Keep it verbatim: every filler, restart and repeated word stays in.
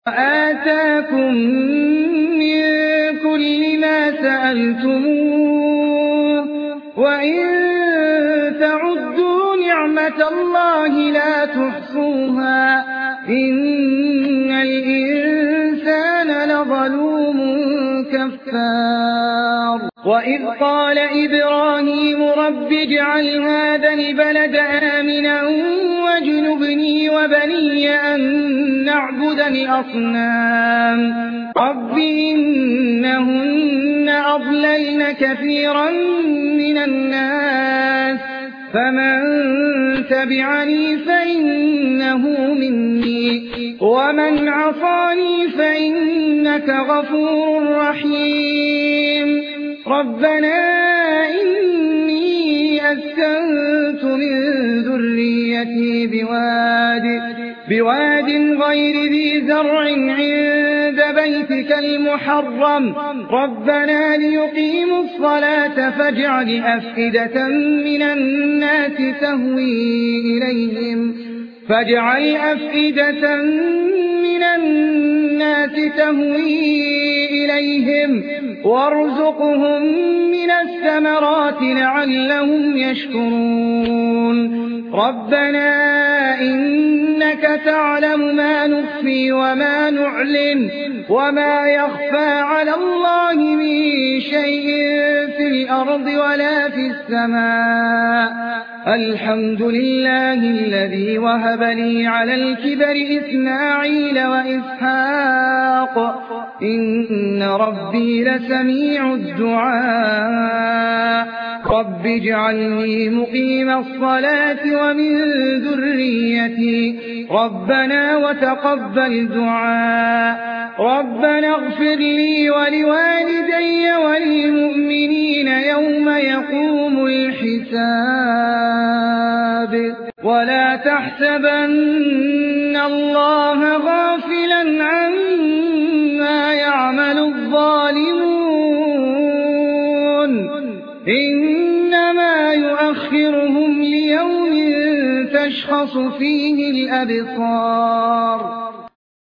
وآتاكم من كل ما سألتموه وإن تعدوا نعمة الله لا تحصوها إن الإنسان لظلوم كفار وإذ قال إبراهيم رب اجعل هذا البلد آمنا واجنبني وبني أن نعبد الأصنام رب إنهن أضللن كثيرا من الناس فمن تبعني فإنه مني ومن عصاني فإنك غفور رحيم ربنا إني أسكنت من ذريتي بواد, بواد غير ذي زرع عند بيتك المحرم ربنا ليقيموا الصلاة فاجعل أفئدة من الناس تهوي إليهم فاجعل أفئدة من الناس تهوي إليهم وارزقهم من الثمرات لعلهم يشكرون ربنا إنك تعلم ما نخفي وما نعلن وما يخفى على الله من شيء في الأرض ولا في السماء الحمد لله الذي وهب لي على الكبر إسماعيل وإسحاق إن ربي لسميع الدعاء رب اجعلني مقيم الصلاة ومن ذريتي ربنا وتقبل دعاء ربنا اغفر لي ولوالدي وللمؤمنين يوم يقوم الحساب ولا تحسبن الله غافلا عما يعمل الظالمون إنما يؤخرهم ليوم تشخص فيه الأبصار